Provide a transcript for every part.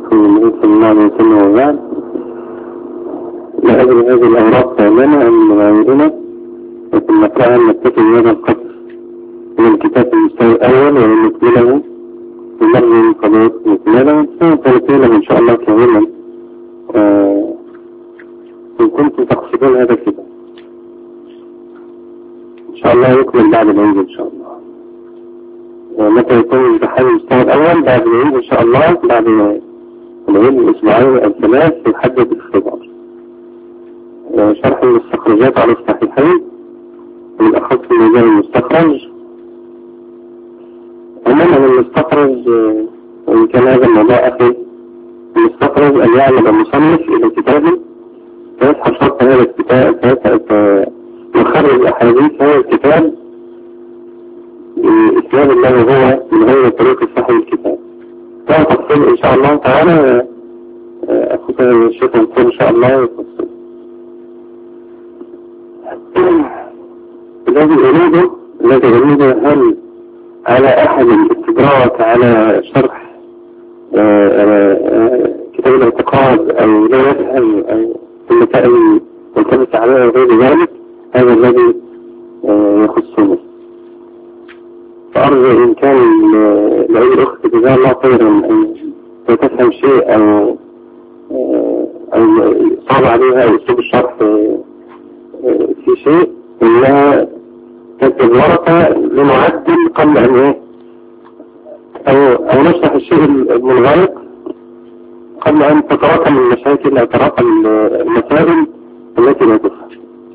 رسول الله صلى الله عليه وسلم وبعد. لا أدري هذه الأوراق لنا أم لغيرنا، لكن نقرأها نتفق هذا القصر من الكتاب المستوى الأول ونكمله ونرجو قضية نكمله ونكمله إن شاء الله كاملا إن كنتم تقصدون هذا الكتاب إن شاء الله يكمل بعد العيد إن شاء الله. ومتى يكون امتحان المستوى الأول بعد العيد إن شاء الله، بعد العيد الأسبوعين الثلاث يحدد الاختبار. شرح المستخرجات على الصحيحين بالأخص في مجال المستخرج. عموما المستخرج وإن كان هذا الموضوع أخي، المستخرج أن يعمل المصنف إلى كتابه فيسحب شرط هذا الكتاب يخرج أحاديث هذا الكتاب بإسناد الله هو من غير طريق صحيح الكتاب. كان تفصيل إن شاء الله تعالى أخذ الشيخ منصور إن شاء الله يفصل. الذي أريده هل على أحد الاستدراك على شرح كتاب الاعتقاد أو لا يفهم أو المسائل والتبس عليها غير ذلك، هذا الذي يخصني. فأرجو إن كان لأي الأخت جزاها الله خيرا أن تفهم شيء أو صعب عليها أو أسلوب الشرح في شيء إنها تكتب ورقة لنعدل قبل أن أو نشرح الشيء المنغلق قبل أن تتراكم المشاكل أو تتراكم المسائل التي لا تفهم.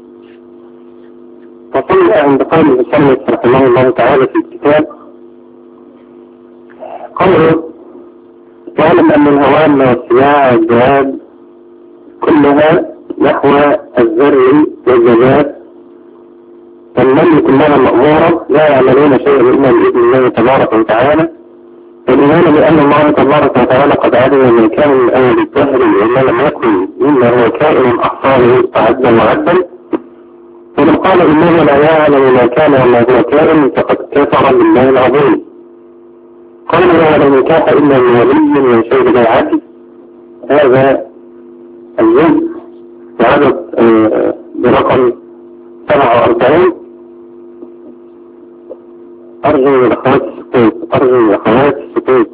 وصلنا عند قول المصنف رحمه الله تعالى في الكتاب قوله: واعلم أن الهوام والسياع والذهاب كلها نحو الذر والجزاء والنمل كلها مأمورة لا يعملون شيئا إلا بإذن الله تبارك وتعالى، والإيمان بأن الله تبارك وتعالى قد علم من كان من أول الدهر وما لم يكن مما هو كائن أحصاه أعدا وعدا. ومن قال إنه لا يعلم ما كان وما هو كائن فقد كفر بالله العظيم. قال ولا نكاح إلا من ولي من شهد العدل. هذا الجزء وعدد برقم 47. أرجو من الأخوات السكوت.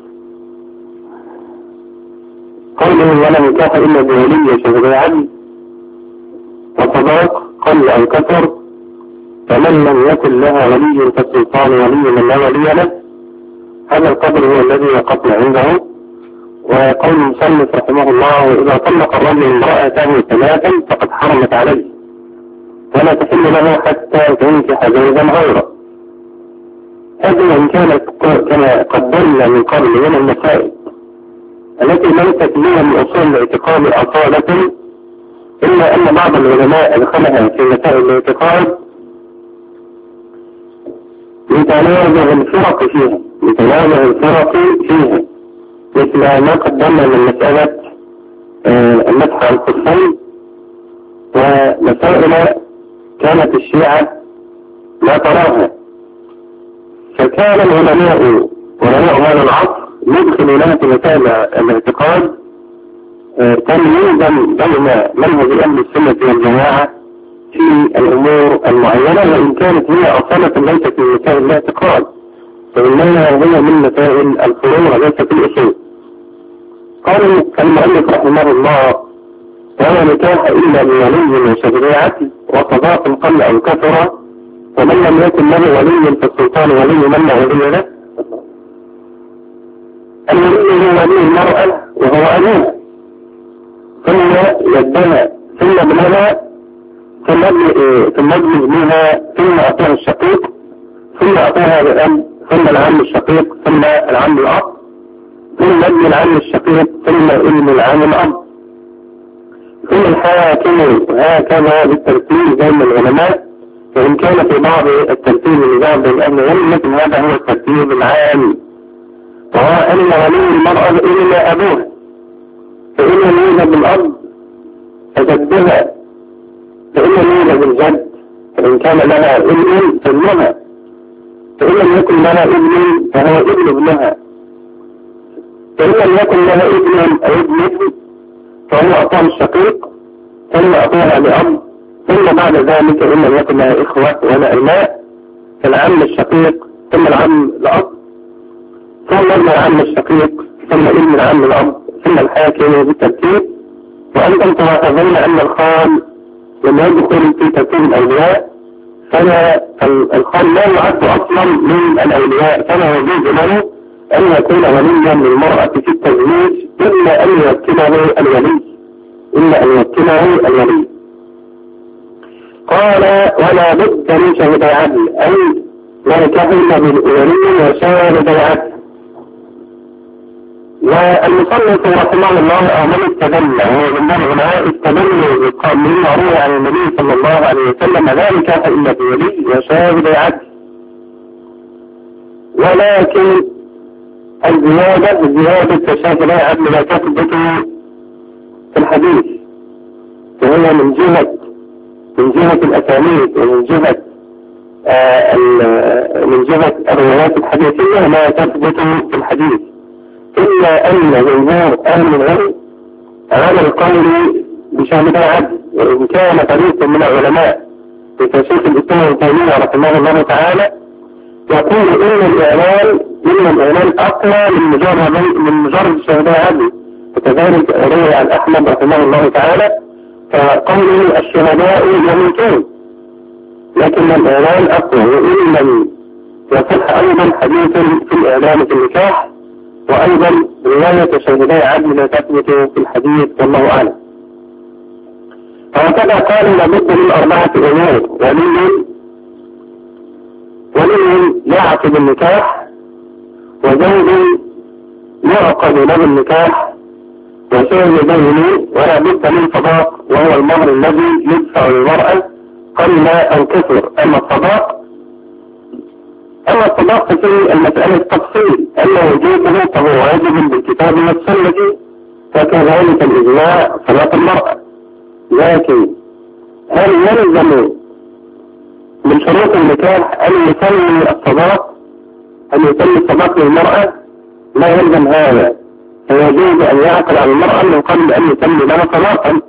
قوله ولا نكاح إلا بولي شهد العدل وصداق قل أو كثر، فمن لم يكن لها ولي فالسلطان ولي من لا ولي له. هذا القدر هو الذي وقفنا عنده. وقول المصنف رحمه الله: إذا طلق الرجل امرأته ثلاثا فقد حرمت عليه ولا تحل له حتى تنكح زوجا غيره. هذه إن كانت كما قدمنا من قبل من المسائل التي ليست لها من أصول الاعتقاد أصالة، إلا أن بعض العلماء أدخلها في مسائل الاعتقاد لتنازع الفرق فيها مثل ما قدمنا من مسألة المسح على الخفين، ومسائل كانت الشيعة لا تراها. فكان العلماء هذا العصر يدخلون في مسائل الاعتقاد تمييزا بين منهج أهل السنة والجماعة في الأمور المعينة، وإن كانت هي أصالة ليست من مسائل الاعتقاد فإنها هي من مسائل الفروع وليست الأصول. قال المؤلف رحمه الله: ولا نكاح إلا بولي وشريعة وصداق قل أو كثر، ومن لم يكن له ولي فالسلطان ولي من لا ولي له. الولي هو ولي المرأة وهو أبوها، ثم يدها ثم ابنها ثم ابنها ثم أعطاها الشقيق ثم أعطاها الأب ثم العم الشقيق ثم العم الأب ثم ابن العم الشقيق ثم ابن العم الأب ثم الحاكم، هكذا بالترتيب بين العلماء. وإن كان في بعض الترتيب لبعض أهل العلم لكن هذا هو الترتيب العام، وهو أن ولي المرأة إلا أبوها، فإن يولد بالأب فجدها، فإن يولد بالجد فإن كان لها ابن فابنها، فإن لم يكن لها ابن فهو ابن ابنها، فإن لم يكن لها ابن أو ابنة فهو أخوها الشقيق، ثم أخوها لأب، ثم بعد ذلك إن لم يكن لها إخوة ولا أبناء فالعم الشقيق، ثم العم لأب، ثم ابن العم الشقيق، ثم ابن العم الأب، ثم الحاكم بالترتيب. وأنتم تلاحظون أن الخال لما يدخل في ترتيب الأولياء فالخال لا يعد أصلا من الأولياء، فلا يجوز له أن يكون وليا للمرأة في التزويج إلا أن يوكله الولي. قال ولا بد من شهد عدل، أي لا يكهن بالولي وشاهد العدل. والمصنف رحمه الله أعمل استدل، هو من العلماء استدلوا بالقائلين روي عن النبي صلى الله عليه وسلم لا نكاح إلا بولي وشاهد العدل. ولكن الزيادة شاهد العدل لا تثبت في الحديث، وهي من جهة الأسانيد ومن جهة الروايات الحديثية لا تثبت في الحديث، إلا أن جمهور أهل العلم على القول بشهادة العدل. وإن كان فريق من العلماء كشيخ الإسلام ابن تيمية رحمه الله تعالى يقول إن الإعلان أقوى من مجرد شهادة العدل، وكذلك روي عن أحمد رحمه الله تعالى فقوله الشهداء يموتون، لكن الإعلان أقوى. وإن لم يصح أيضا حديث في الإعلان في النكاح، وأيضا رواية شهداء عدل لا تثبت في الحديث، والله أعلم. وهكذا قال لابد من 4 أمور: ولي يعقد النكاح، وزوج يعقد له النكاح، وشاهدين ولا بد من صداق، وهو المهر الذي يدفع للمرأة قل أو كثر. أما الصداق في المسألة التفصيل، أما وجوده فهو واجب بالكتاب والسنة، وكذلك الإجماع صلاة المرأة. لكن هل يلزم من شروط النكاح أن يسمي الصداق للمرأة؟ لا يلزم هذا، فيجوز أن يعقل على المرأة من قبل أن يسمي لها صداقا.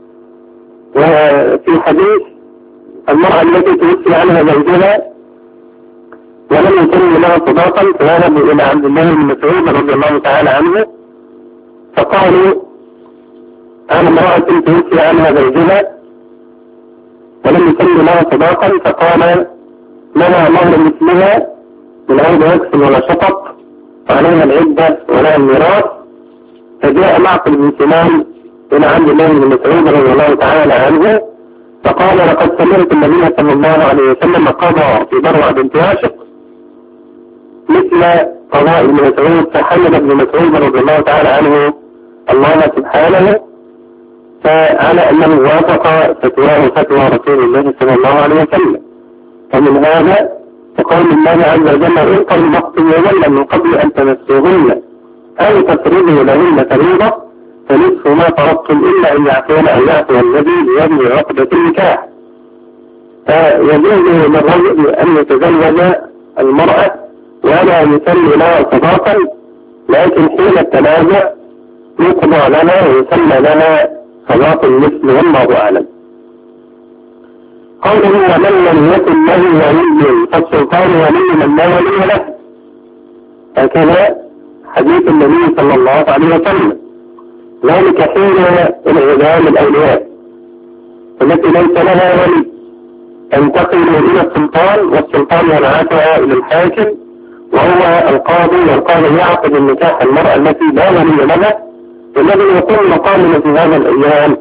وفي حديث المرأة التي توفي عنها زوجها ولم يسمي لها صداقا فذهبوا إلى عبد الله بن مسعود رضي الله تعالى عنه فقالوا عن امرأة توفي عنها زوجها ولم يسمي لها صداقا، فقال لها مهر مثلها من غير وكس ولا شطط، وعليها العدة ولها الميراث. فجاء معقل بن سنان إلى عبد الله بن مسعود رضي الله تعالى عنه فقال لقد سمعت النبي صلى الله عليه وسلم قضى في بروع بنت عاشق مثل قضاء ابن مسعود، فحمد ابن مسعود رضي الله تعالى عنه الله سبحانه فعلى أنه وافق فتواه فتوى رسول الله صلى الله عليه وسلم. ومن هذا فقول الله عز وجل إن طلقتموهن من قبل أن تمسوهن أو تفرضوا لهن فريضة فنصف ما فرضتم إلا أن يعفون أو يعفو الذي بيده عقدة النكاح. فيجوز للرجل أن يتزوج المرأة ولا يسمي لها صداقا، لكن حين التنازع يقضى لنا ويسمى لنا صداق المثل، والله أعلم. قوله ومن لم يكن له ولي فالسلطان ولي من لا ولي له، هكذا حديث النبي صلى الله عليه وسلم. ذلك حين انعدام الأولياء التي ليس لها ولي تنتقل إلى السلطان، والسلطان يبعثها إلى الحاكم وهو القاضي، والقاضي يعقد النكاح المرأة التي لا ولي لها. والذي يكون مقامنا في هذا الأيام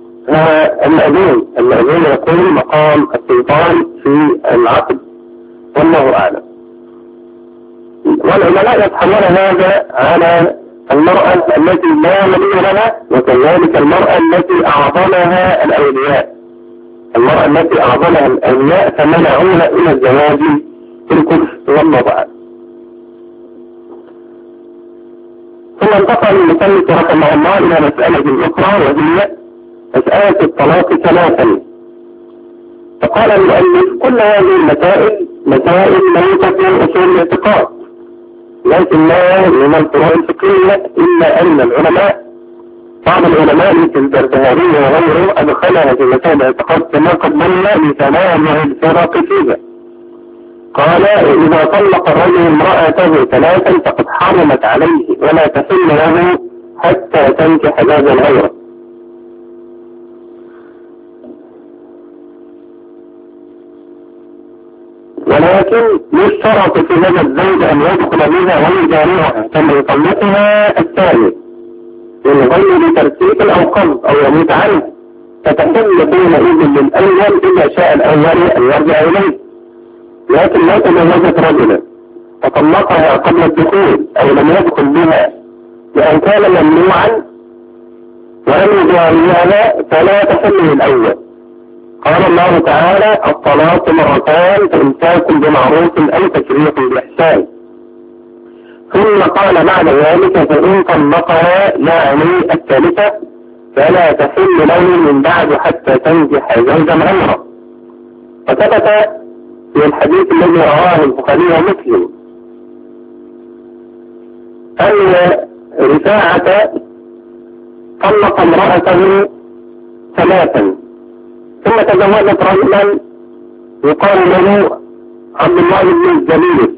الذين يكون مقام السلطان في العقد، والله أعلم. والعلماء يفهمون هذا على المرأة التي لا ولي لها، وكذلك المرأة التي أعظمها الأولياء، المرأة التي أعظمها الأولياء فمنعوها إلى الزواج في الكفر، والله أعلم. ثم انتقل المصنف رحمه الله إلى مسألة أخرى، وهي مسألة الطلاق ثلاثا. فقال المؤلف كل هذه المسائل مسائل ليست من أصول الاعتقاد، لكن لا من الفروع الفقهية، إلا أن العلماء بعض العلماء مثل البربهاري وغيره أدخلها في مسائل الاعتقاد كما قدمنا لتنوع الفرق فيها. قال إذا طلق الرجل امرأته ثلاثا فقد حرمت عليه ولا تحل له حتى تنكح زوجا غيره. ولكن يشترط في هذا الزوج أن يدخل بها ويجامعها ثم يطلقها الثاني من غير ترتيب أو قبض أو يموت عنه، فتحل حينئذ للأول إذا شاء الأول أن يرجع إليه. لكن لا تزوجت رجلا فطلقها قبل الدخول أو لم يدخل بها لأن كان ممنوعا ولم يجامعها فلا تحل للأول. قال الله تعالى الطلاق مرتان فإمساك بمعروف أو تسريح بإحسان. ثم قال بعد ذلك فإن طلقها يعني الثالثة فلا تحل له من بعد حتى تنكح زوجا غيره. وثبت في الحديث الذي رواه البخاري ومسلم أن رفاعة طلق امرأته ثلاثا ثم تزوجت رجلا يقال له عبد الله بن الزبير،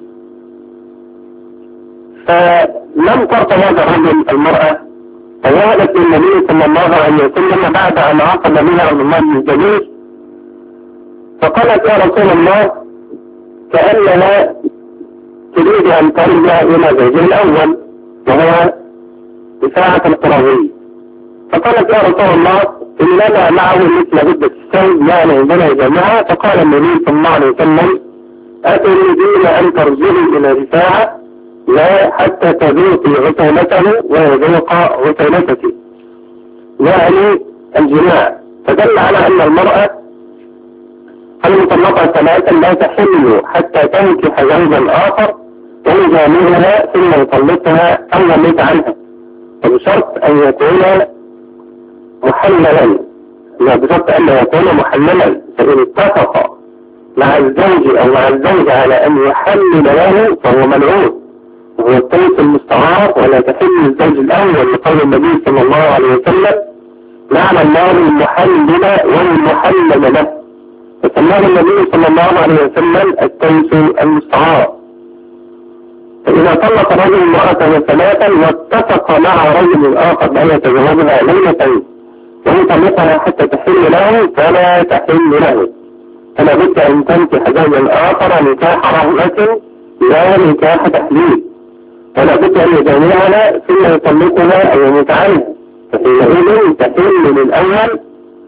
فلم ترتضى الرجل المرأة فذهبت للنبي صلى الله عليه وسلم بعد أن عقد بها عبد الله بن الزبير فقالت يا رسول الله كأنها تريد أن ترجع إلى زوجها الأول وهو رفاعة القرظي، فقالت يا رسول الله إن لنا معه مثل هدة السيد يعني عندنا جماعة. فقال النبي صلى الله عليه وسلم أتريدين أن ترجعي إلى رفاعة؟ لا حتى تذوقي عسيلته ويذوق عسيلتك يعني الجماع. فدل على أن المرأة المطلقة ثلاثا لا تحل حتى تنكح زوجا آخر ويجامعها ثم يطلقها أو يموت عنها، وبشرط أن يكون محللا، بشرط أن يكون محللا. فإن اتفق مع الزوج أو مع الزوج على أن يحلل له فهو ملعون وهو الطيف المستعار، ولا تحل الزوج الأول لقول النبي صلى الله عليه وسلم لعن الله المحلل والمحلل له، فسماه النبي صلى الله عليه وسلم الطيف المستعار. فإذا طلق رجل امرأته ثلاثا واتفق مع رجل آخر بأن يتزوجها ليلة ويطلقها حتى تحل له فلا تحل له، فلا بد أن تنكح زوجا آخر نكاح رغبة لا نكاح تحليل، ولا بد أن يجامعها ثم يطلقها أو يموت عنها، فحينئذ تحل للأول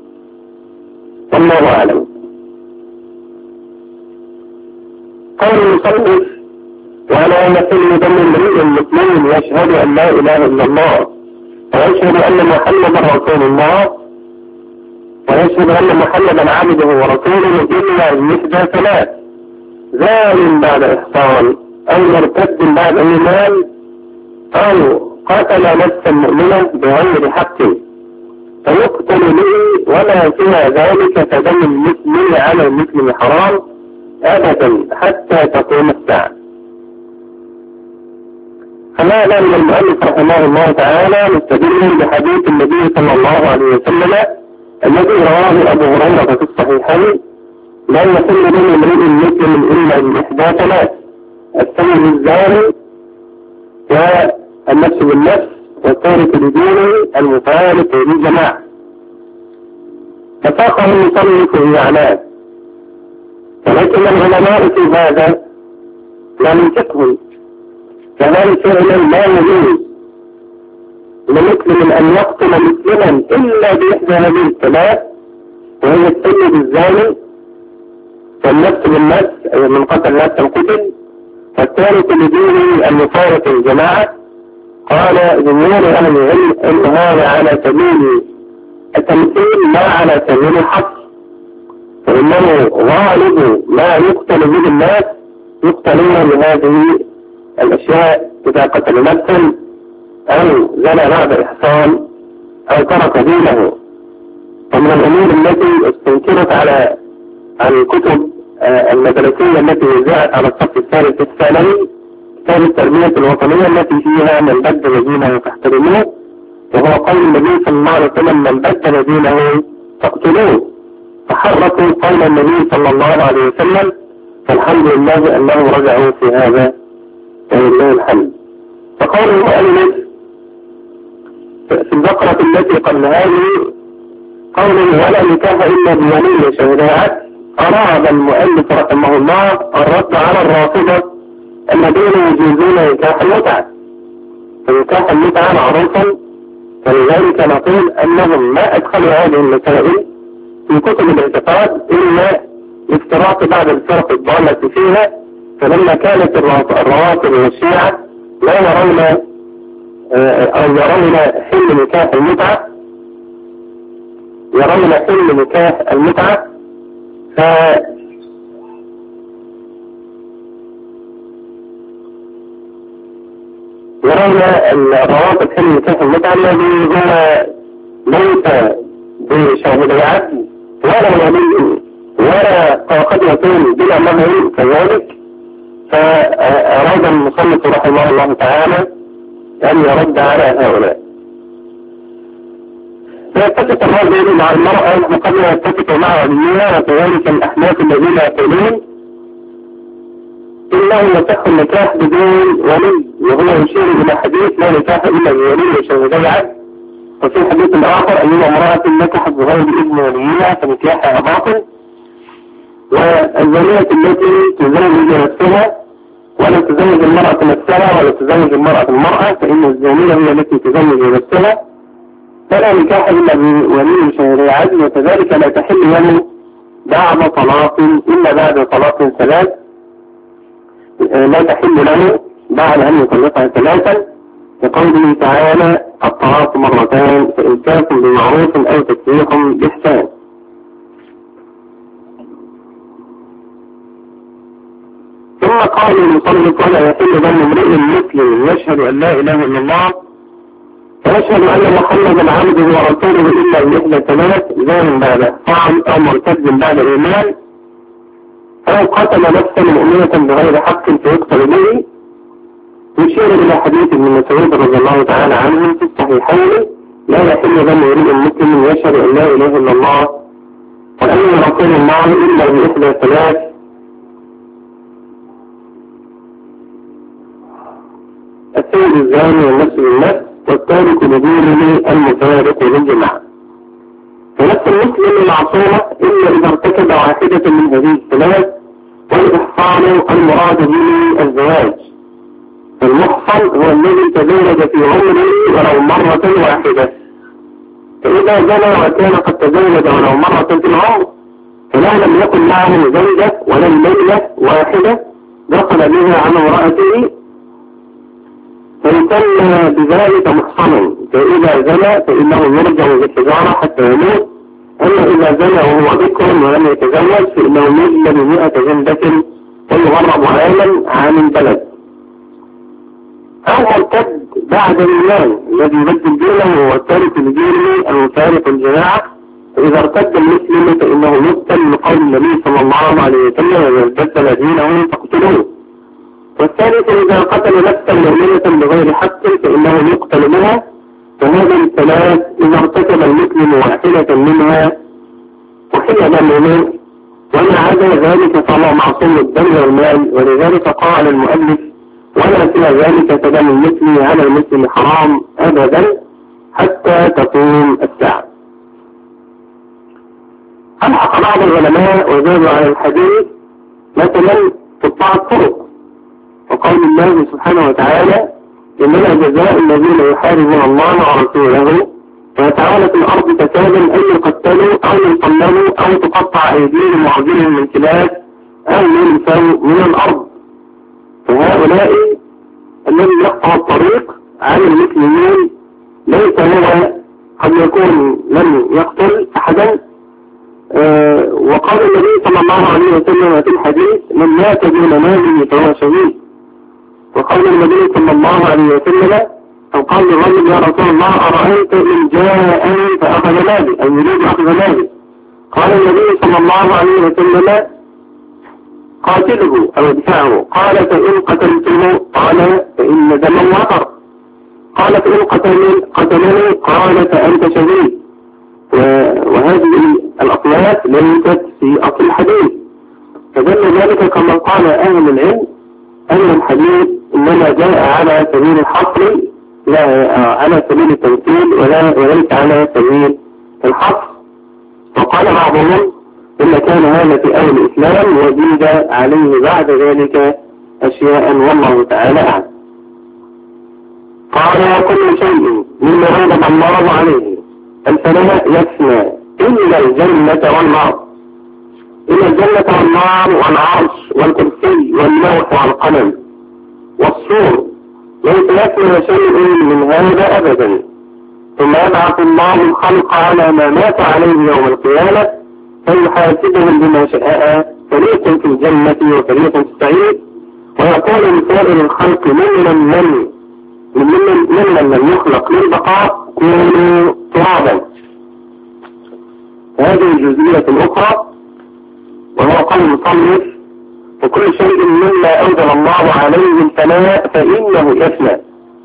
والله أعلم. قول المصنف ولا يحل دم امرئ مسلم يشهد أن لا إله إلا الله ويشهد أن محمدا رسول الله ويشهد أن محمدا عبده ورسوله إلا بإحدى ثلاث: زال بعد إحصان أو مرتد بعد إيمان أو قتل نفسا مؤمنا بغير حق فيقتل به، ولا سوى ذلك فدم المسلم على المسلم حرام أبدا حتى تقوم الساعة. فماذا من المؤلف رحمه الله تعالى مستدل بحديث النبي صلى الله عليه وسلم الذي رواه أبو هريرة في الصحيحين: لا يحل دم امرئ مسلم إلا بإحدى ثلاث: السيد الزاني والنفس بالنفس والتارك لدينه المفارق للجماعة. فساقه المصنف بمعناه، ولكن العلماء في هذا لم ينطقه، كذلك فعلا لا يجوز لمسلم أن يقتل مسلما إلا بإحدى هذه الثلاث، وهي السيد الزاني والنفس بالنفس أي من قتل نفسا قتل، والتارك لدينه المفارق للجماعة. قال جمهور أهل العلم أن هذا على سبيل التمثيل لا على سبيل الحصر، فإنه غالب ما يقتل به الناس يقتلون بهذه الأشياء: إذا قتل نفسا أو زنى بعد إحصان أو ترك دينه. ومن الأمور التي استنكرت على الكتب المدرسية التي وزعت على الصف الثالث الثانوي باب التربية الوطنية التي فيها من بدل دينه فاحترموه، وهو قول النبي صلى الله عليه وسلم من بدل دينه فاقتلوه، فحركوا قول النبي صلى الله عليه وسلم، فالحمد لله أنه رجعوا في هذا ولله الحمد. فقول المؤلف في البقرة التي قبل هذه قوله ولا نكاح إلا بولي شهداء، أراد المؤلف رحمه الله الرد على الرافضة الذين يجوزون نكاح المتعة، فنكاح المتعة معروفا، فلذلك نقول أنهم ما أدخلوا هذه المسائل في كتب الاعتقاد إلا افتراق بعض الفرق الضالة فيها. فلما كانت الروافض والشيعة لا يرون أو يرون حل نكاح المتعة، يرون حل نكاح المتعة يرون الروابط حل نكاح المتعة الذي هو ليس بشاهدي عدل ولا ولي ولا قد يكون بلا مهر كذلك. فأراد المصنف رحمه الله تعالى أن يرد على هؤلاء. فيتفق الرجل مع المرأة وقد يتفق مع وليها، وكذلك الأحناف الذين يقولون إنه يصح النكاح بدون ولي، وهو يشير إلى حديث لا نكاح إلا بولي وشهدي عدل. وفي حديث آخر أن امرأة نكحت بغير إذن وليها فنكاحها باطل. والزانية التي تزوج نفسها ولا تزوج المرأة نفسها ولا تزوج المرأة فإن الزانية هي التي تزوج نفسها، فلا نكاح إلا بولي شهدي عدل، وكذلك لا تحل له بعد طلاق إلا بعد طلاق ثلاث، لا تحل له بعد أن يطلقها ثلاثا، لقوله تعالى الطلاق مرتان فإمساك بمعروف أو تسريح بإحسان. ثم قال المصنف ولا يحل دم امرئ مسلم يشهد أن لا إله إلا الله ويشهد أن محمدا عبده ورسوله إلا بإحدى ثلاث: زان بعد إحصان أو مرتد بعد إيمان أو قتل نفسا مؤمنة بغير حق فيقتل به. يشير إلى حديث ابن مسعود رضي الله تعالى عنه في الصحيحين لا يحل دم امرئ مسلم يشهد أن لا إله إلا الله وأن رسول الله إلا بإحدى ثلاث: السيد الزاني والنفس بالنفس والتارك لدينه المفارق للجماعة. فنفس المسلم معصومة إلا إذا ارتكب واحدة من هذه الثلاث، والإحصان المراد به الزواج. المحصن هو الذي تزوج في عمره ولو مرة واحدة، فإذا زنى وكان قد تزوج ولو مرة في العمر فلا لم يكن معه زوجة ولم ليلة واحدة دخل بها على امرأته فيسمى بذلك محصنا، فإذا زنى فإنه يرجع بالحجارة حتى يموت. أما إذا زنى وهو بكر ولم يتزوج فإنه يجلد 100 جلدة ويغرب عاما عن البلد. أو مرتد بعد الإيمان الذي يبدل دينه وهو التارك لدينه المفارق الجماعة، فإذا ارتد المسلم فإنه يقتل لقول النبي صلى الله عليه وسلم إذا ارتد دينه فاقتلوه. والثالث إذا قتل نفسا مؤمنة بغير حق فإنه يقتل بها. فهذه الثلاث إذا ارتكب المسلم واحدة منها وحل دمه، وما عدا ذلك فهو معصوم الدم والمال. ولذلك قال المؤلف ولا سوى ذلك فدم المسلم على المسلم حرام أبدا حتى تقوم الساعة. ألحق بعض العلماء وزادوا على الحديث مثلا قطاع الطرق، وقول الله سبحانه وتعالى إنما جزاء الذين يحاربون الله ورسوله ويسعون في الأرض فسادا أن يقتلوا أو يصلبوا أو تقطع أيديهم وأرجلهم من خلاف أو ينفوا من الأرض. فهؤلاء الذي يقطع الطريق عن المسلمين ليس هو قد يكون لم يقتل أحدا. وقال النبي صلى الله عليه وسلم في الحديث من مات دون ماله فهو شهيد. وقال النبي صلى الله عليه وسلم أو قال للرجل يا رسول الله أرأيت إن جاءني فأخذ مالي أو يريد أخذ مالي؟ قال النبي صلى الله عليه وسلم قاتله أو ادفعه. قال فإن قتلته قال فإن دم وقر. قال فإن قتلني قال فأنت شهيد. وهذه الأقوال ليست في أصل الحديث، فدل ذلك كما قال أهل العلم أن الحديث إنما جاء على سبيل الحصر لا على سبيل التمثيل وليس على سبيل الحصر. وقال بعضهم إن كان هذا في أول الإسلام وزيد عليه بعد ذلك أشياء والله تعالى أعلم. قال وكل شيء مما غضب الله عليه الفناء يفنى إلا الجنة والنار، إلا الجنة والنار والعرش والكرسي واللوح والقلم والصور، ليس يفنى شيء من هذا أبدا. ثم يبعث الله الخلق على ما مات عليه يوم القيامة فيحاسبهم بما شاء، فريق في الجنة وفريق في السعير، ويقول لسائر الخلق ممن لم يخلق للبقاء كونوا ترابا. هذه الجزئية الأخرى وهو قول المصنف وكل شيء مما أوجب الله عليه الفناء فإنه يفنى،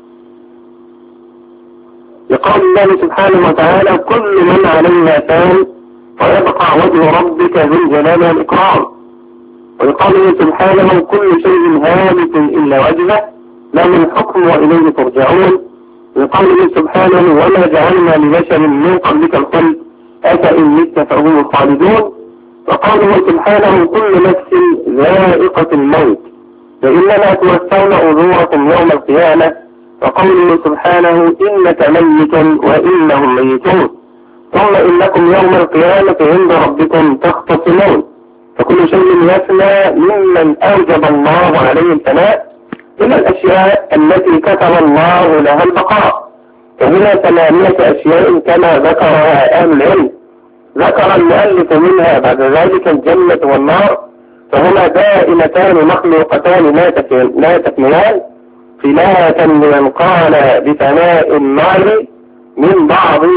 لقول الله سبحانه وتعالى كل من عليها فان ويبقى وجه ربك ذو الجلال والإكرام، ولقوله سبحانه كل شيء هالك إلا وجهه له الحكم وإليه ترجعون، لقوله سبحانه وما جعلنا لبشر من قبلك الخلد أفإن مت فهم الخالدون، وقوله سبحانه كل نفس ذائقة الموت فإنما توفون أجوركم يوم القيامة، وقوله سبحانه إنك ميت وإنهم ميتون ثم إنكم يوم القيامة عند ربكم تختصمون. فكل شيء يفنى ممن أوجب الله عليه الفناء إلى الأشياء التي كتب الله لها البقاء، وهنا 8 أشياء كما ذكرها أهل العلم. ذكر المؤلف منها بعد ذلك الجنة والنار، فهما دائمتان مخلوقتان لا تفنيان، خلافا لمن قال بفناء النار من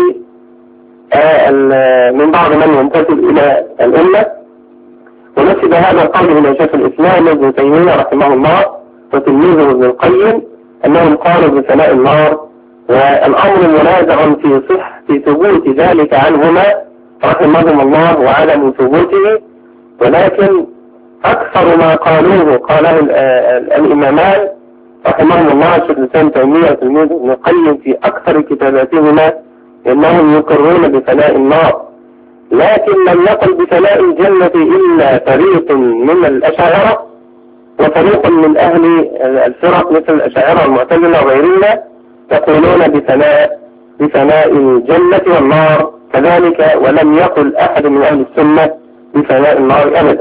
بعض من ينتسب إلى الأمة، ونسب هذا القول إلى شيخ الإسلام ابن تيمية رحمه الله وتلميذه ابن القيم أنهم قالوا بفناء النار، والأمر منازع في ثبوت ذلك عنهما رحمهم الله وعدم ثبوته، ولكن أكثر ما قاله الإمامان رحمهم الله شيخ الإسلام تيمية وتلميذه ابن القيم في أكثر كتاباتهما إنهم يقرون بفناء النار، لكن لم يقل بفناء الجنة إلا فريق من الأشاعرة وفريق من أهل الفرق مثل الأشاعرة والمعتزلة وغيرهم يقولون بفناء الجنة والنار كذلك، ولم يقل أحد من أهل السنة بفناء النار أبدا.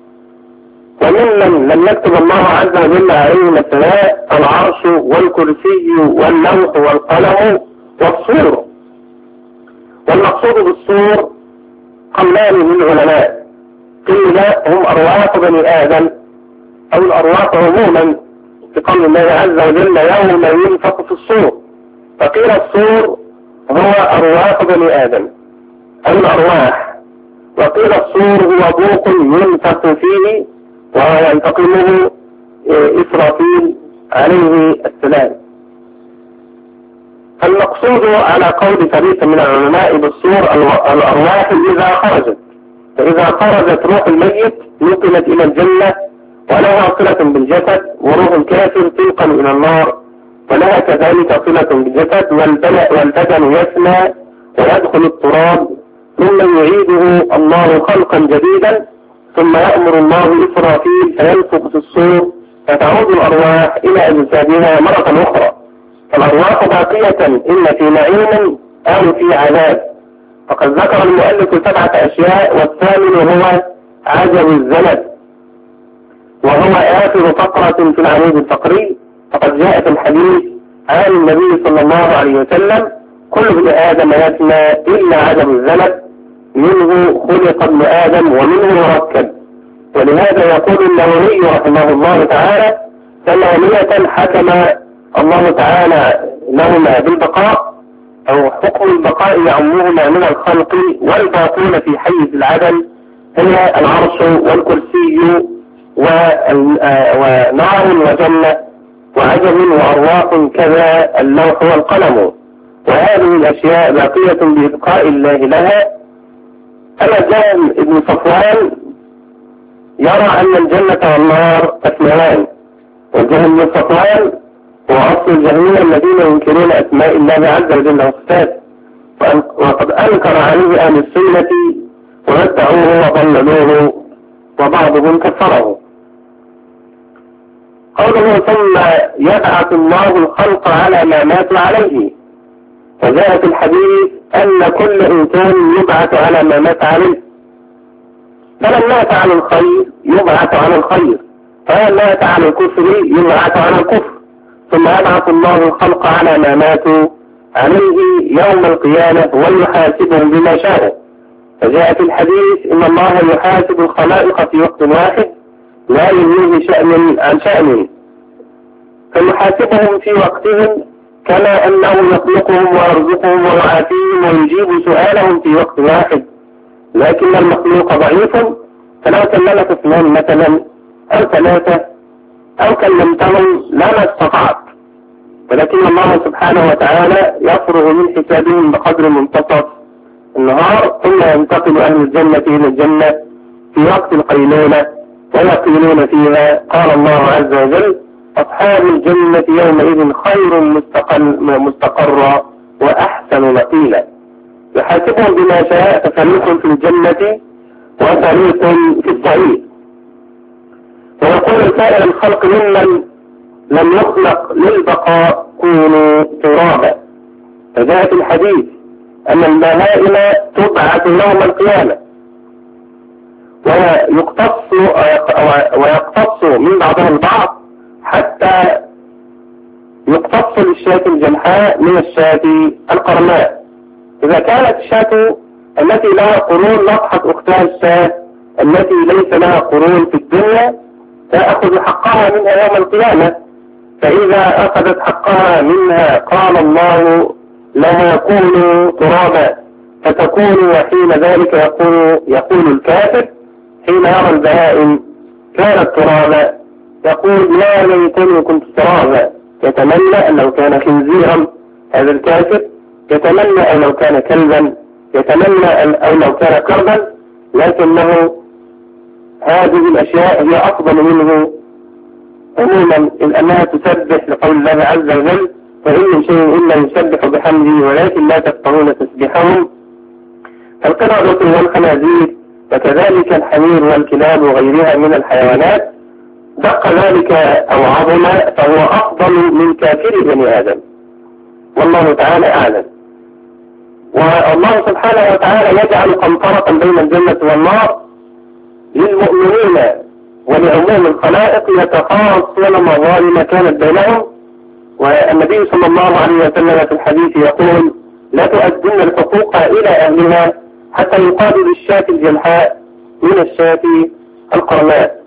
وممن لم يكتب الله عز وجل عليهم الفناء العرش والكرسي واللوح والقلم والصور. والمقصود بالصور قولان للعلماء، قيل هم أرواح بني آدم أو الأرواح عموما في قول الله عز وجل يوم ينفخ في الصور، فقيل الصور هو أرواح بني آدم أو الأرواح، وقيل الصور هو بوق ينفخ فيه وينتقمه إسرافيل عليه السلام. المقصود على قول فريق من العلماء بالصور الأرواح إذا خرجت، فإذا خرجت روح الميت نقلت إلى الجنة ولها صلة بالجسد، وروح الكافر تنقل إلى النار ولها كذلك صلة بالجسد، والبدن يفنى ويدخل التراب ثم يعيده الله خلقا جديدا، ثم يأمر الله إسرافيل فينفخ في الصور فتعود الأرواح إلى أجسادها مرة أخرى. فالأرواح باقية إما في نعيم أو في عذاب. فقد ذكر المؤلف 7 أشياء، والثامن هو عجب الزمن، وهو آخر فقرة في العمود الفقري. فقد جاء في الحديث عن النبي صلى الله عليه وسلم كل ابن آدم يفنى إلا عجب الزمن، منه خلق ابن آدم ومنه مركب. ولهذا يقول النووي رحمه الله تعالى 8 حكم الله تعالى لهما بالبقاء، أو حكم البقاء يعمهما من الخلق، والباقون في حيز العدم هي العرش والكرسي ونار وجنة وعجم وأرواح كذا اللوح والقلم، وهذه الأشياء باقية بإبقاء الله لها. أما جهم ابن صفوان يرى أن الجنة والنار أسماءان، وجهم ابن صفوان هو أصل الجهمية الذين ينكرون أسماء الله عز وجل وصفاته، وقد أنكر عليه أهل السنة ومتعوه وضللوه وبعضهم كفره. قوله ثم يبعث الله الخلق على ما ماتوا عليه، وجاء في الحديث أن كل إنسان يبعث على ما مات عليه، فمن مات على الخير يبعث على الخير، فمن مات على الكفر يبعث على الكفر، ثم يبعث الله الخلق على ما ماتوا عليه يوم القيامة ويحاسبهم بما شاءوا. فجاء في الحديث إن الله يحاسب الخلائق في وقت واحد لا يليه شأن عن شأن، فيحاسبهم في وقتهم كما أنه يخلقهم ويرزقهم ويعافيهم ويجيب سؤالهم في وقت واحد، لكن المخلوق ضعيف، فلو كلمك اثنان مثلا أو ثلاثة أو كلمتهم لما استطعت، ولكن الله سبحانه وتعالى يفرغ من حسابهم بقدر منتصف النهار، ثم ينتقل أهل الجنة إلى الجنة في وقت القيلولة ويقيلون فيها. قال الله عز وجل أصحاب الجنة يومئذ خير مستقرا وأحسن مقيلا، يحاسبهم بما شاء، ففريق في الجنة وفريق في السعير. ويقول سائر الخلق ممن لم يخلق للبقاء كونوا ترابا. فجاء في الحديث أن البهائم تبعث يوم القيامة ويقتص من بعضها البعض حتى يقتص للشاة الجمحاء من الشاة القرناء. إذا كانت الشاة التي لها قرون نصحت أختها الشاة التي ليس لها قرون في الدنيا تأخذ حقها منها يوم القيامة، فإذا أخذت حقها منها قال الله لها كونوا ترابا فتكون، وحين ذلك يقول الكافر حين يرى البهائم كانت ترابا يقول يا ليتني كنت ترابا، يتمنى أن لو كان خنزيرا هذا الكافر، يتمنى أن لو كان كلبا، يتمنى أو لو كان كربا، لكنه هذه الأشياء هي أفضل منه عموما، إن أنها تسبح لقول الله عز وجل وإن من شيء إلا يسبح بحمده ولكن لا تفقهون تسبحهم. القردة والخنازير وكذلك الحمير والكلاب وغيرها من الحيوانات دق ذلك أو عظم فهو أفضل من كافر بني آدم، والله تعالى أعلم. والله سبحانه وتعالى يجعل قنطرة بين الجنة والنار للمؤمنين ولعموم الخلائق يتخاصون مظالم كانت بينهم. والنبي صلى الله عليه وسلم في الحديث يقول لا تؤدن الحقوق إلى أهلها حتى يقال للشاة الجمحاء من الشاة القرناء.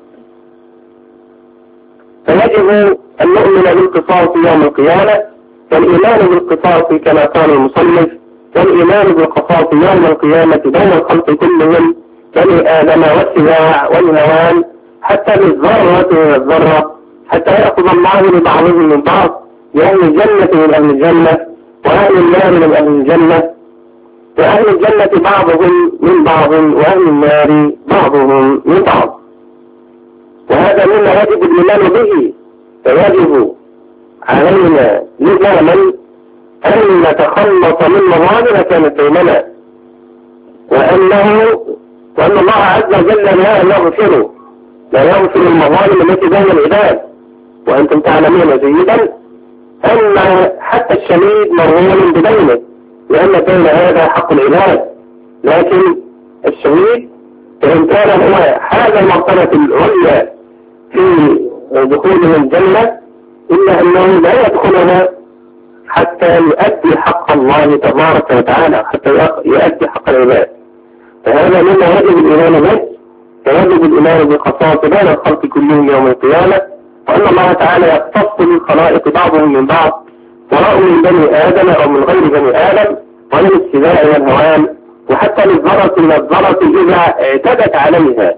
فيجب أن نؤمن بالقصاص يوم القيامة، والإيمان بالقصاص كما قال المصنف والإيمان بالقصاص يوم القيامة بين الخلق كلهم بني آدم والسباع والهوان حتى بالذرة والذرة، حتى يأخذ الله لبعضهم من بعض، لأهل الجنة من أهل الجنة وأهل النار من أهل الجنة، وأهل الجنة بعضهم من بعض وأهل النار بعضهم من بعض. وهذا مما يجب الإيمان به، فيجب علينا لزاما أن نتخلص من مظالم كانت بيننا، وأن الله عز وجل لا يغفر المظالم التي بين العباد. وأنتم تعلمون جيدا أن حتى الشهيد مرهون بدينه، لأن دين هذا حق العباد، لكن الشهيد فإن كان هو هذا المرتبة العليا في دخوله الجنة إلا أنه لا يدخلها حتى يؤدي حق الله تبارك وتعالى، حتى يؤدي حق العباد. فهذا مما يجب الإيمان به، فيجب الإيمان بالقصاص بين الخلق كلهم يوم القيامة، وأن الله تعالى يختص بالخلائق بعضهم من بعض، سواء من بني آدم أو من غير بني آدم، ومن السباع والهوان، وحتى للذرة من الذرة إذا اعتدت عليها،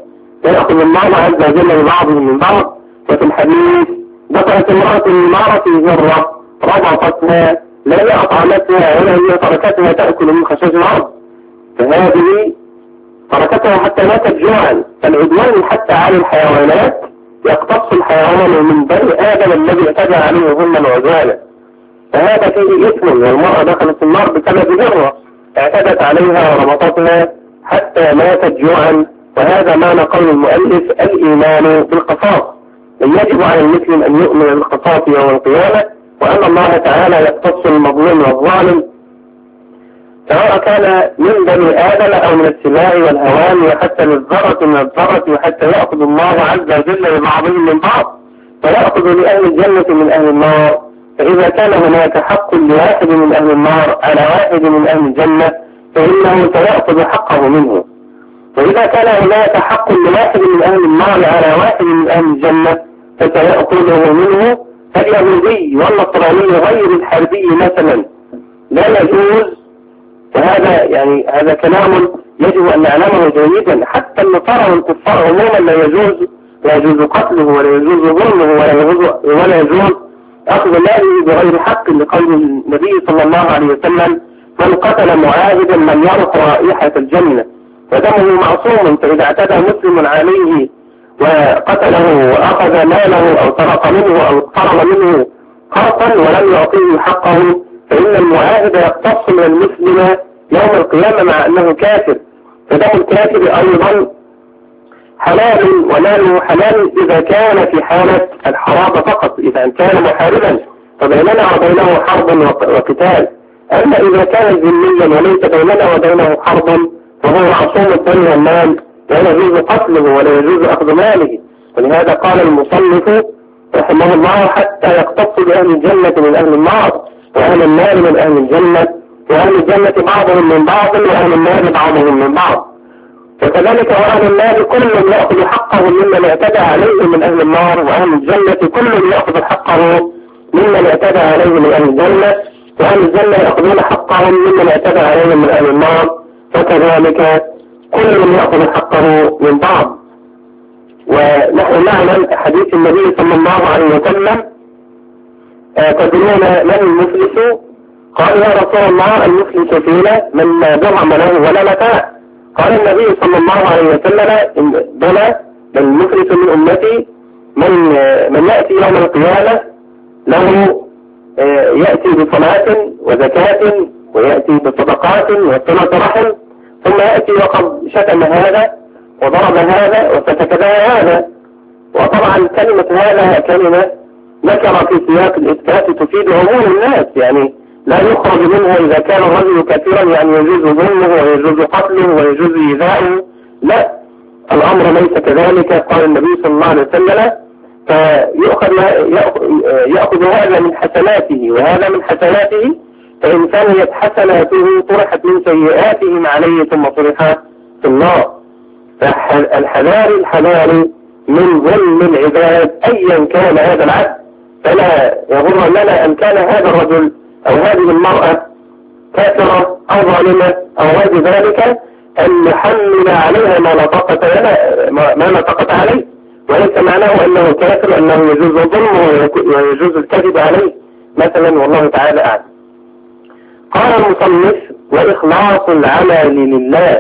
فيأخذ الله عز وجل ببعضهم من بعض. وفي الحديث ذكرت امرأة النار في ذرة ربطتها لا هي أطعمتها ولا هي تركتها تأكل من خشاش الأرض، فهذه تركتها حتى ماتت جوعا. فالعدوان حتى على الحيوانات يقتص الحيوان من بني آدم الذي اعتدى عليه ظلما وعدوانا، فهذا فيه إثم. والمرأة دخلت النار بسبب ذرة اعتدت عليها وربطتها حتى ماتت جوعا. وهذا معنى قول المؤلف الإيمان بالقصاص، يجب على المسلم أن يؤمن بالقصاص يوم القيامة، وأن الله تعالى يقتص المظلوم والظالم سواء كان من بني آدم أو من السماء والهوام وحتى للذرة من الذرة، وحتى يأخذ الله عز وجل ببعضهم من بعض فيأخذ لأهل الجنة من أهل النار. فإذا كان هناك حق لواحد من أهل النار على واحد من أهل الجنة فإنه سيأخذ حقه منه، وإذا كان هناك حق لواحد من أهل النار على واحد من أهل الجنة فسيأخذه منه. فاليهودي والنصراني غير الحربي مثلا لا يجوز، وهذا يعني هذا كلام يجب أن نعلمه جيدا. حتى النصارى والكفار عموما لا يجوز قتله ولا يجوز ظلمه ولا يجوز أخذ ماله بغير حق، لقول النبي صلى الله عليه وسلم: من قتل معاهدا من يرق رائحة الجنة فدمه معصوم. فإذا اعتدى مسلم عليه وقتله وأخذ ماله أو سرق منه أو اقترض منه قرضا ولم يعطيه حقه فإن المعاهد يقتص من المسلم يوم القيامة مع أنه كافر. فدم الكافر أيضا حلال وماله حلال إذا كان في حالة الحراب فقط، إذا كان محاربا فبيننا وبينه حرب وقتال. أما إذا كان ذميا وليس بيننا وبينه حرب فهو معصوم الدم والمال ولا يجوز قتله ولا يجوز أخذ ماله. ولهذا قال المصنف رحمه الله: حتى يقتص بأهل الجنة من أهل النار وأهل النار من أهل الجنة، وأهل الجنة بعضهم من بعض وأهل النار بعضهم من بعض. وكذلك وأهل النار كل يأخذ حقه ممن اعتدى عليه من أهل النار، وأهل الجنة كل يأخذ حقه ممن اعتدى عليه من أهل الجنة، وأهل الجنة يأخذون حقهم ممن اعتدى عليهم من أهل النار، وكذلك كل يأخذ حقه من بعض. ونحن نعلم حديث النبي صلى الله عليه وسلم: تدرون من المفلس؟ قال: يا رسول الله المفلس فينا من لا درهم له ولا متاع. قال النبي صلى الله عليه وسلم: بلى، بل المفلس من أمتي من يأتي يوم القيامة له يأتي بصلاة وزكاة ويأتي بصدقات وصلة رحم، ثم يأتي وقد شتم هذا وضرب هذا وسفك هذا. وطبعا كلمة هذا كلمة نكرة في سياق الإثبات تفيد عموم الناس، يعني لا يخرج منها إذا كان الرجل كثيرا يعني يجوز ظلمه ويجوز قتله ويجوز إيذاؤه، لا، الأمر ليس كذلك. قال النبي صلى الله عليه وسلم: يأخذ هذا من حسناته وهذا من حسناته، فإن كانت حسناته طرحت من سيئاتهم عليه ثم طرحت في النار. الحذار من ظلم العباد أيا كان هذا العبد، فلا يغر لنا أن كان هذا الرجل أو هذه المرأة كافرة أو ظالمة أو غير ذلك أن نحمل عليها ما لا طاقة عليه، وليس معناه أنه كافر أنه يجوز ظلمه ويجوز الكذب عليه مثلا، والله تعالى أعلم. قال المصنف: وإخلاص العمل لله.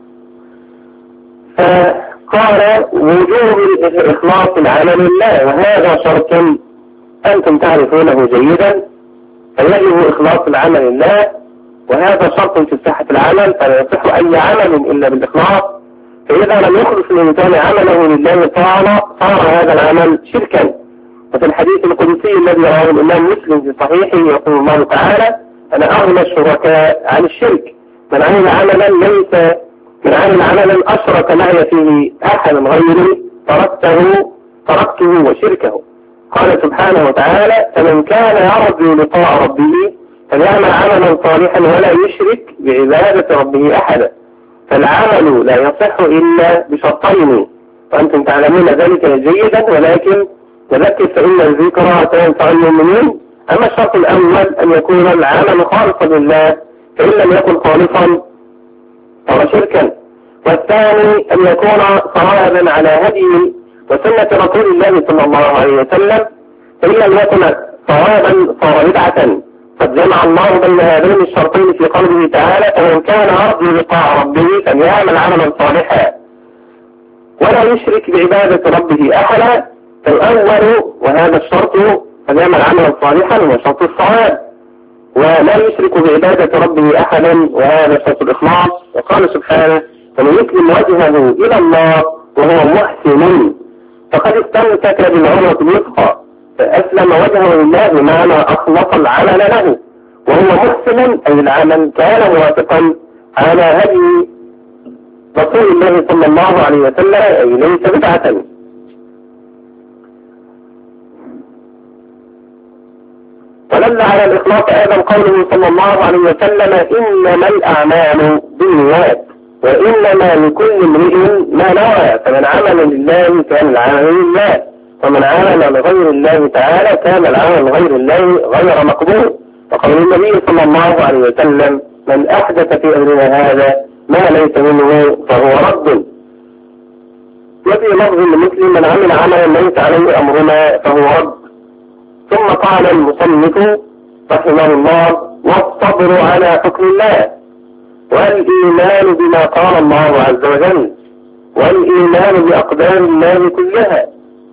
فقال: وجوب إخلاص العمل لله، وهذا شرط أنتم تعرفونه جيدا، فيجب إخلاص العمل لله، وهذا شرط في صحة العمل، فلا يصح أي عمل إلا بالإخلاص. فإذا لم يخلص الإنسان عمله لله صار هذا العمل شركا. وفي الحديث القدسي الذي رواه الإمام مسلم في صحيحه يقول الله تعالى: أنا أغنى الشركاء عن الشرك، من عمل عملا أشرك معي فيه أحد غيري تركته وشركه. قال سبحانه وتعالى: فمن كان يرجو لقاء ربه فليعمل عملا صالحا ولا يشرك بعبادة ربه أحدا. فالعمل لا يصح إلا بشرطين، وأنتم تعلمون ذلك جيدا، ولكن تذكر فإن الذكرى تنفع المؤمنين. أما الشرط الأول أن يكون العمل خالصا لله، فإن لم يكن خالصا فهو شركا. والثاني أن يكون صوابا على هدي وسنة رسول الله صلى الله عليه وسلم، فإن لم يكن صوابا صار بدعة. قد جمع الله بين هذين الشرطين في قوله تعالى: فمن كان يرجو لقاء ربه فليعمل عملا صالحا ولا يشرك بعبادة ربه أحدا. فالأول وهذا الشرط فليعمل عملا صالحا هو شرط الصواب، ولا يشرك بعبادة ربه أحدا وهذا شرط الإخلاص. وقال سبحانه: فمن يسلم وجهه إلى الله وهو محسن فقد استمسك بالعروة الوثقى، فأسلم وجهه لله معنى أخلص العمل له، وهو محسن أي العمل كان موافقا على هدي رسول الله صلى الله عليه وسلم، أي ليس بدعة. ودل على الإخلاص أيضا قوله صلى الله عليه وسلم: إنما الأعمال بالنيات وإنما لكل امرئ ما نوى، فمن عمل لله كان العمل لله، ومن عمل لغير الله تعالى كان العمل لغير الله غير مقبول. وقول النبي صلى الله عليه وسلم: من أحدث في أمرنا هذا ما ليس منه فهو رد. وفي لفظ لمسلم: من عمل عملا ليس عليه أمرنا فهو رد. ثم قال المصنف رحمه الله: والصبر على حكم الله، والإيمان بما قال الله عز وجل، والإيمان بأقدار الله كلها،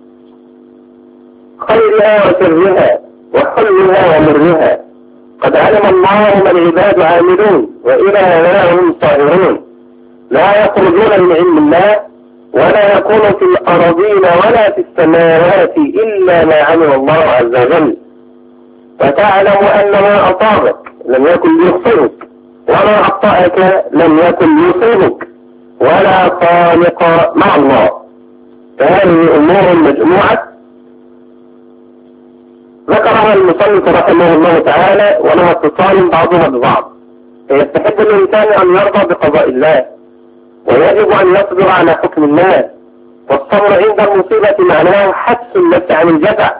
خيرها وشرها وحلها ومرها. قد علم الله ما العباد عاملون وإلى ما هم صائرون، لا يخرجون من علم الله ولا يكون في الأراضين ولا في السماوات إلا ما علم الله عز وجل. وتعلم أن ما أصابك لم يكن ليخطئك، وما أخطأك لم يكن ليصيبك، ولا خالق مع الله. فهذه أمور مجموعة ذكرها المصنف رحمه الله تعالى ولها اتصال بعضها ببعض. فيستحب الإنسان أن يرضى بقضاء الله، ويجب أن يصبر على حكم الله. والصبر عند المصيبة معناه حبس النفس عن الجزع،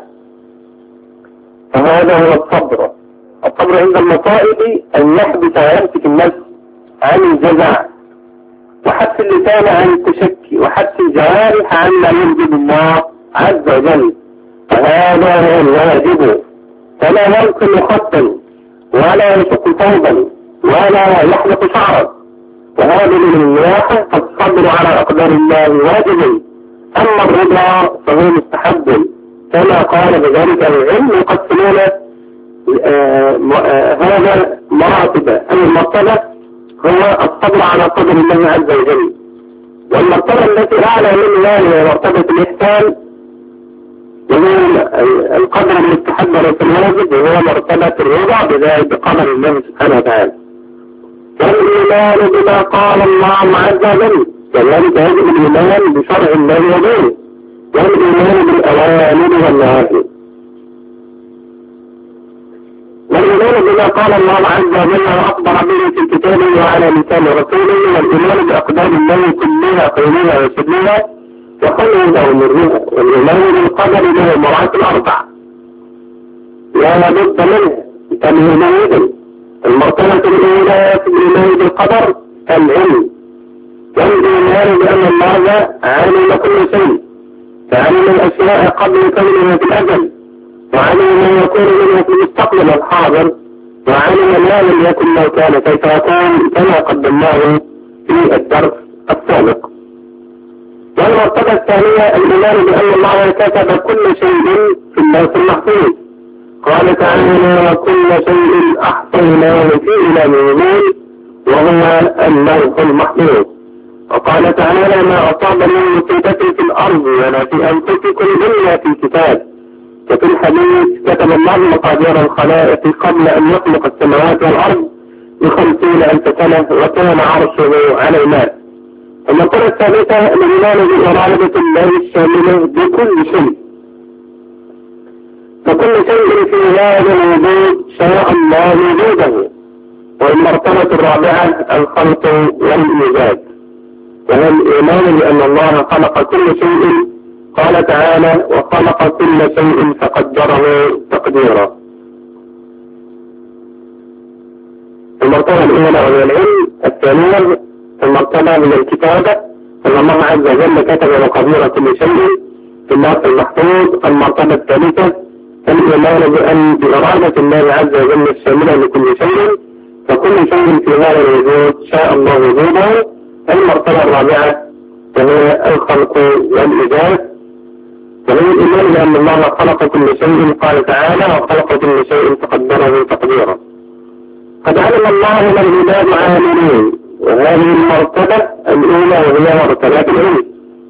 فهذا هو الصبر. الصبر عند المصائب أن يحبس ويمسك النفس عن الجزع، وحبس اللسان عن التشكي، وحبس الجوارح عن ما يرضي الله عز وجل، فهذا هو الواجب. فلا يلقم خطا ولا يشق ثوبا ولا يحلق شعرا، وهذا من النياحة. فالصبر على أقدار الله واجب، أما الرضا فهو مستحب، كما قال بذلك العلم يقسمون هذا مراتب. المرتبة هو الصبر على قدر الله عز وجل، والمرتبة التي أعلى منها هي مرتبة الإحسان، وهو القدر المستحب وليس الواجب، وهو مرتبة الرضا بذلك بقدر الله سبحانه وتعالى. والإيمان بما قال الله عز وجل، كذلك يجب الإيمان بشرع الله ودينه، والإيمان بالأوامر والنواهي. والإيمان بما قال الله عز وجل وأخبر به في كتابه وعلى لسان رسوله، والإيمان بأقدار الله كلها خيرها وشرها وخيرها ومرها. والإيمان بالقدر له مراتب أربع لا بد منه تمهيدا. المرتبة الأولى في الإيمان بالقدر العلم، والإيمان بأن الله علم كل شيء، فعلم الأشياء قبل كونها في الأزل، وعلم ما يكون منها في المستقبل والحاضر، وعلم ما لم يكن لو كان كيف يكون، كما قدمناه في الدرس السابق. والمرتبة الثانية الإيمان بأن الله كتب كل شيء في اللوح المحفوظ. قال تعالى: وكل شيء أحصيناه في إمام مبين، وهو اللوح المحفوظ. وقال تعالى: ما أصاب من مصيبة في الأرض ولا في أنفسكم إلا في كتاب. وفي الحديث: كتب الله مقادير الخلائق قبل أن يخلق السماوات والأرض ب50,000 سنة، وكان عرشه على الماء. المرتبة الثالثة الإيمان بإرادة الله الشاملة بكل شيء، فكل شيء في هذا الوجود شاء الله وجوده. والمرتبة الرابعة الخلق والإيجاد، وهو الإيمان بأن الله خلق كل شيء. قال تعالى: وخلق كل شيء فقدره تقديرا. المرتبة الأولى وهي العلم. الثانية المرتبة مرتبة من الكتابة، أن الله عز وجل كتب مقادير كل شيء في اللوح المحفوظ. المرتبة الثالثة الإيمان بإرادة الله عز وجل الشاملة لكل شيء، فكل شيء في هذا الوجود شاء الله وجوده. المرتبة الرابعة وهي الخلق والإيجاد، وهي الإيمان بأن الله خلق كل شيء، قال تعالى وخلق كل شيء فقدره تقديرا. قد علم الله ما العباد عاملين، وهذه المرتبة الأولى وهي مرتبة العلم،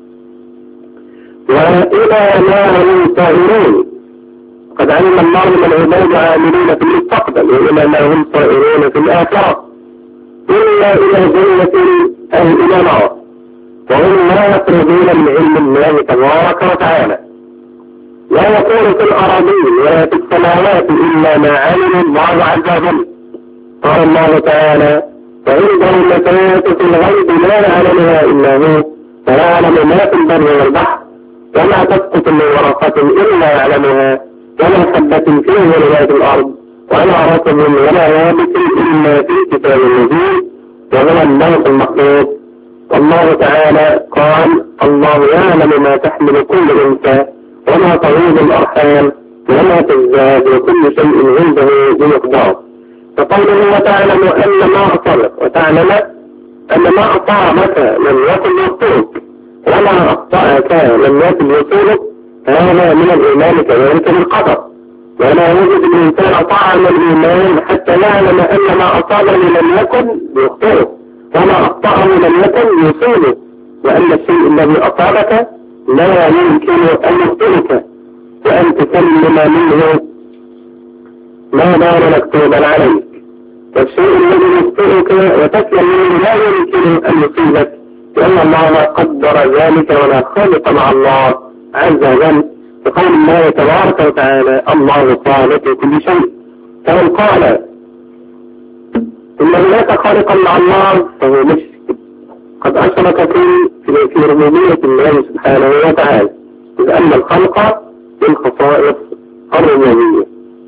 وإلى ما هم صائرون. قد علم الله ما العباد عاملين في المستقبل، وإلى ما هم صائرون في الآخرة، إلا إلى جنة أو إلى نار، وهم لا يقربون من علم الله تبارك وتعالى. لا يكون في الأراضين ولا في السماوات إلا ما علم الله عز وجل. قال الله تعالى وعنده مفاتح الغيب لا يعلمها إلا هو، ويعلم ما في البر والبحر، وما تسقط من ورقة إلا يعلمها، ولا حبة في ظلمات الأرض، ولا رطب ولا يابس إلا في كتاب مبين، وهو اللوح المحفوظ. والله تعالى قال الله يعلم ما تحمل كل أنثى وما تغيض الأرحام وما تزداد، وكل شيء عنده بمقدار. فقوله وتعلم أن ما أصابك، وتعلم أن ما أصابك لم يكن يخطئك، وما أخطأك لم يكن يصيبك، هذا من الإيمان كذلك بالقدر. ولا يوجد الإنسان طعم الإيمان حتى يعلم أن ما أصابه لم يكن يخطئه، وما أخطأه لم يكن يصيبه، وأن الشيء الذي أصابك لا يمكن أن يخطئك، وأن تسلم منه ما دام مكتوبا عليك. والشيء الذي يخطئك وتسلم منه لا يمكن أن يصيبك، لأن الله قدر ذلك ولا خالق مع الله عز وجل. بقول الله تبارك وتعالى الله خالق كل شيء. فمن قال إن هناك خالقا مع الله فهو مشرك، قد أشرك في ربوبية الله سبحانه وتعالى، إذ أن الخلق من خصائص الربوبية.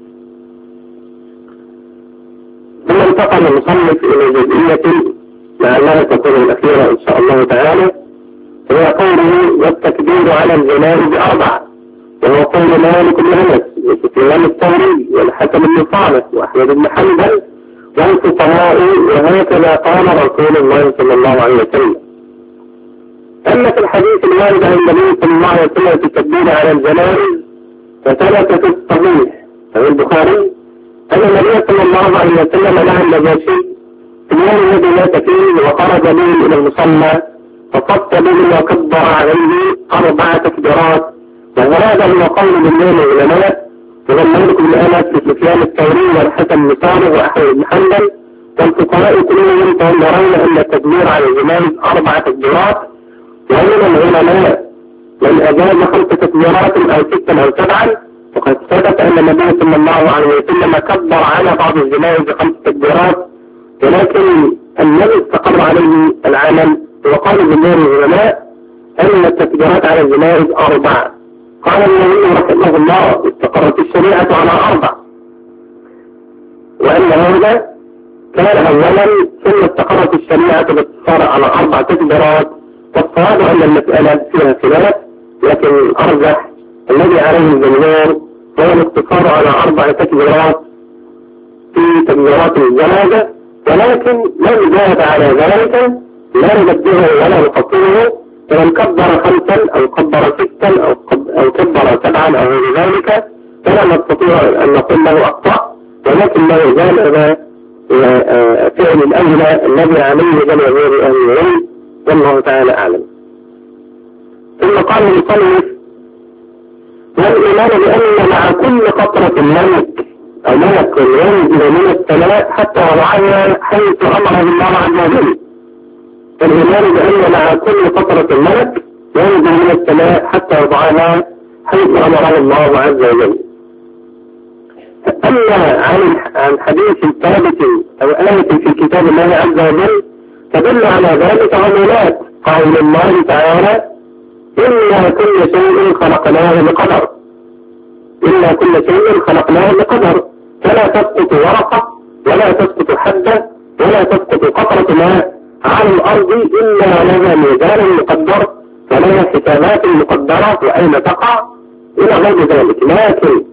ثم انتقل المصنف إلى جزئية لعلها تكون الأخيرة إن شاء الله تعالى، وهي قوله والتكبير على الجنائز أربعة، وهو قول مالك بن أنس وسفيان الثوري والحسن بن صالح وأحمد بن حنبل والفقهاء، وهكذا قال رسول الله صلى الله عليه وسلم. أما في الحديث الوارد عن النبي صلى الله عليه وسلم في التكبير على الجنائز فثبت في الصحيح عن البخاري أن النبي صلى الله عليه وسلم نهى النجاشي في اليوم الذي مات فيه وخرج به إلى المصلى فصف به وكبر عليه 4 تكبيرات، وهذا هو قول جمهور العلماء وهو مالك بن أنس وسفيان الثوري والحسن بن صالح وأحمد بن حنبل والفقهاء كلهم فهم يرون أن التكبير على الجنائز 4 تكبيرات. ومن العلماء من أجاز 5 تكبيرات أو 6 أو 7، وقد ثبت أن النبي صلى الله عليه وسلم كبر على بعض الجنائز 5 تكبيرات، ولكن الذي استقر عليه العمل وقال جمهور العلماء أن التكبيرات على الجنائز 4. قال النبي رحمه الله استقرت الشريعة على 4، وأن هذا كان أولا، ثم استقرت الشريعة باختصار على 4 تكبيرات. والصواب أن المسألة فيها خلاف، لكن الأرجح الذي عليه الجمهور هو الاقتصار على 4 تكبيرات في تكبيرات الجنازة، ولكن من زاد على ذلك لا نبدله ولا نقصره، فمن كبر 5 أو كبر 6 أو كبر 7 أو غير ذلك فلا نستطيع أن نقول له أخطأ، ولكن لا يزال هذا فعل الأولى الذي عليه جماهير أهل العلم، والله تعالى أعلم. ثم قال المصنف والإيمان بأن مع كل قطرة ملك أو ملك ينزل من السماء حتى وضعها حيث أمره الله عز وجل. الإيمان بأن مع كل قطرة ملك ينزل من السماء حتى وضعها حيث أمره الله عز وجل. أما عن حديث ثابت أو آية في كتاب الله عز وجل تدل على ذلك عمولات قول الله تعالى إلا كل شيء خلقناه بقدر، إلا كل شيء خلقناه بقدر، فلا تسقط ورقة ولا تسقط حبة ولا تسقط قطرة ماء على الأرض إلا لها ميزان مقدر ولها حسابات مقدرة وأين تقع إلى غير ذلك. لكن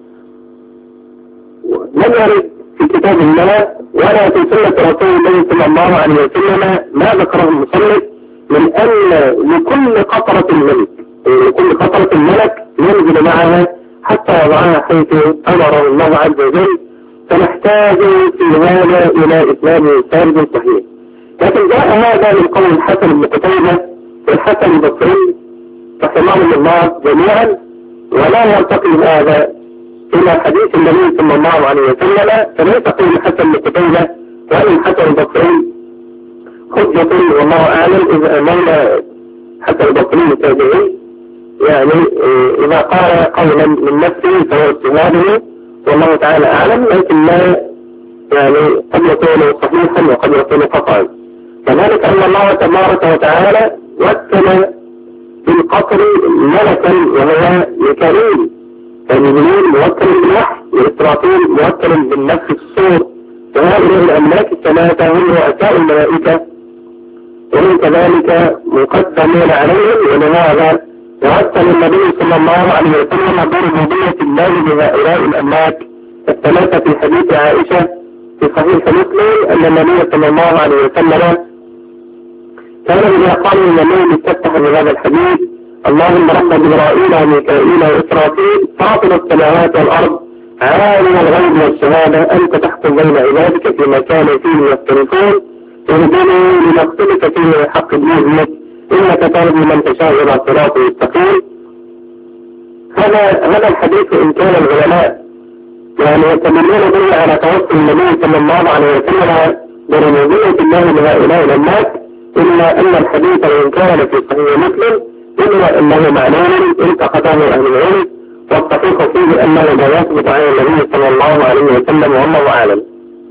لم يرد في كتاب الله ولا في سنة رسول الله صلى الله عليه وسلم ما ذكره المصنف من أن لكل قطرة الملك لكل قطرة الملك ينزل معها حتى يضعها حيث أمره الله عز وجل، فنحتاج في هذا إلى إسلام ثابت صحيح. لكن جاء هذا من قول الحسن بن قتيبة والحسن البصري رحمهم الله جميعا، ولا يرتقي هذا إلى حديث النبي صلى الله عليه وسلم، فليس قول الحسن بن قتيبة وأن الحسن البصري حجة والله أعلم. إذا أمرنا حسن البصري التابعي يعني إذا قال قولا من نفسه فهو اجتهاده والله تعالى أعلم، لكن لا يعني قد يكون صحيحا وقد يكون خطأ. كذلك أن الله تبارك وتعالى وكل بالقطر ملكا وهو ميكائيل، فجبريل موكل بالوحي وإسرافيل موكل بالنفس في الصور، وهؤلاء الأملاك الثلاثة هم رؤساء الملائكة ومن كذلك مقدمون عليهم. ولهذا وكل النبي صلى الله عليه وسلم بربوبية الله لهؤلاء الأملاك الثلاثة في حديث عائشة في صحيح مسلم أن النبي صلى الله عليه وسلم كان إذا قال النبي يستفتح بهذا الحديث: اللهم رب جبرائيل وميكائيل وإسرافيل فاطر السماوات والأرض عالم الغيب والشهادة أنت تحكم بين عبادك فيما كانوا فيه يختلفون اهدني لنختلف فيه الحق بإذنك إنك تهدي من تشاء إلى صراط مستقيم. هذا الحديث إن كان العلماء يعني يستدلون به على توسل النبي صلى الله عليه وسلم بربوبية الله لهؤلاء الأملاك، إلا أن الحديث وإن كان في صحيح مسلم إلا أنه معلوم انتقده أهل العلم، والصحيح فيه أنه لا يثبت عن النبي صلى الله عليه وسلم والله أعلم.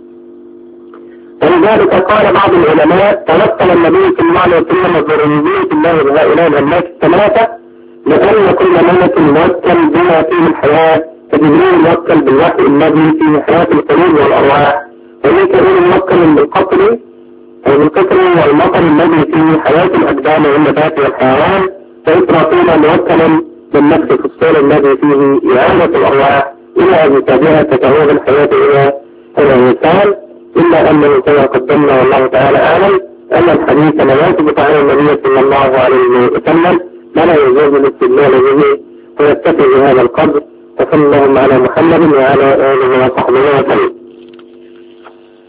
ولذلك قال بعض العلماء: توسل النبي صلى الله عليه وسلم بربوبية الله لهؤلاء الأملاك الثلاثة لأن كل ملك موكل بما فيه الحياة، فجبريل موكل بالوحي الذي فيه حياة القلوب والأرواح، وميكائيل موكل بالقطر والقطر والمطر الذي فيه حياة الأجدام والنبات والحيوان، فإسرافيل موكل بالنفس في الصور الذي فيه إعادة الأرواح إلى أجسادها تتعود الحياة إلى الإنسان. إلا أنه كما قدمنا والله تعالى أعلم أن الحديث لا يثبت عن النبي صلى الله عليه وسلم ولا يجوز الاستدلال به، ويكتفي بهذا القدر. وصلى الله على محمد وعلى آله وصحبه وسلم.